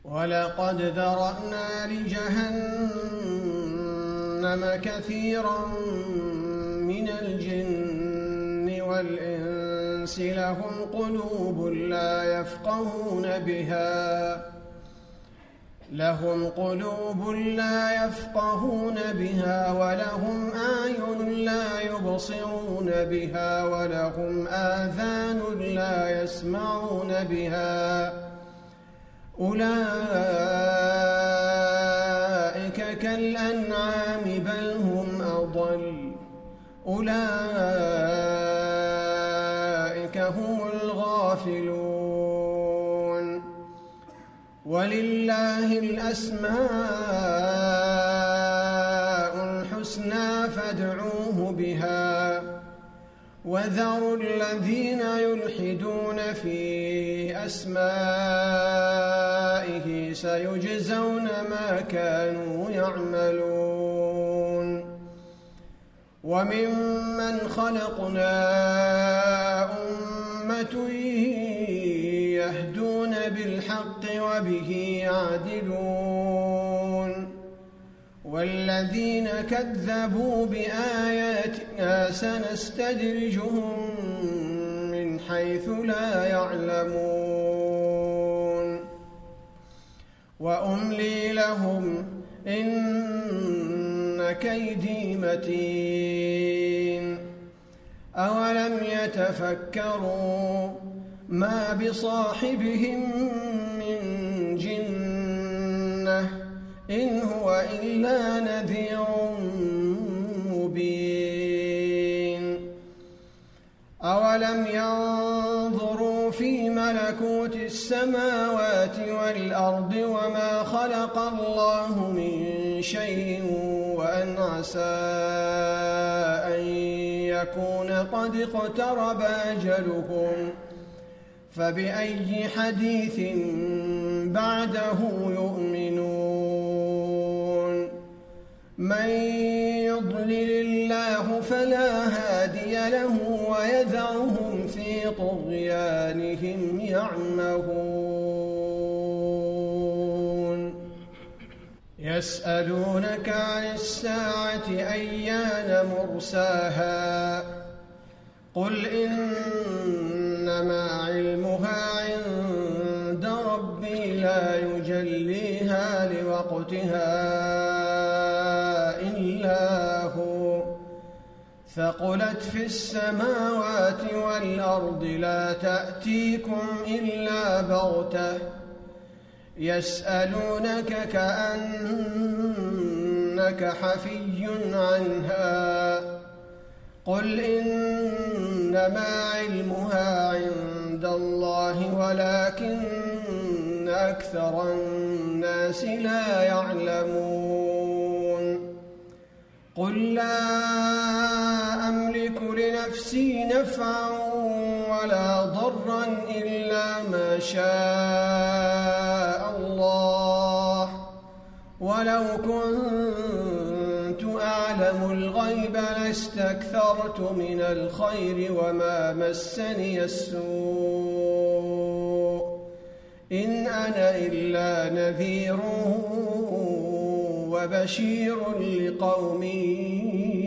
ولقد ذرأنا لجهنم كثيرا من الجن والإنس لهم قلوب لا يفقهون بها ولهم أعين لا يبصرون بها ولهم آذان لا يسمعون بها أولئك كالأنعام بل هم أضل أولئك هم الغافلون ولله الأسماء الحسنى فادعوه بها وذروا الذين يلحدون في أسمائه سيجزون ما كانوا يعملون وممن خلقنا أمة يهدون بالحق وبه يعدلون والذين كذبوا بآياتنا سنستدرجهم من حيث لا يعلمون وأملي لهم إن كيدي متين أولم يتفكروا ما بصاحبهم من جنة إن هو إلا نذير مبين أولم ينظروا في ملكوت السماوات والأرض وما خلق الله من شيء وأن عسى أن يكون قد اقترب أجلهم فبأي حديث بعده يؤمنون من يضلل الله فلا هادي له ويذرهم في طغيانهم يعمهون يسألونك عن الساعة أيان مرساها قل إنما علمها عند ربي لا يجليها لوقتها إلا هو ثقلت في السماوات والأرض لا تأتيكم إلا بغتة يسألونك كأنك حفي عنها قل إنما علمها عند الله ولكن أكثر الناس لا يعلمون قل لا أملك لنفسي نفعا ولا ضرا إلا ما شاء الله ولو كنت أعلم الغيب لاستكثرت من الخير وما مسني السوء إن أنا إلا نذير وبشير لقوم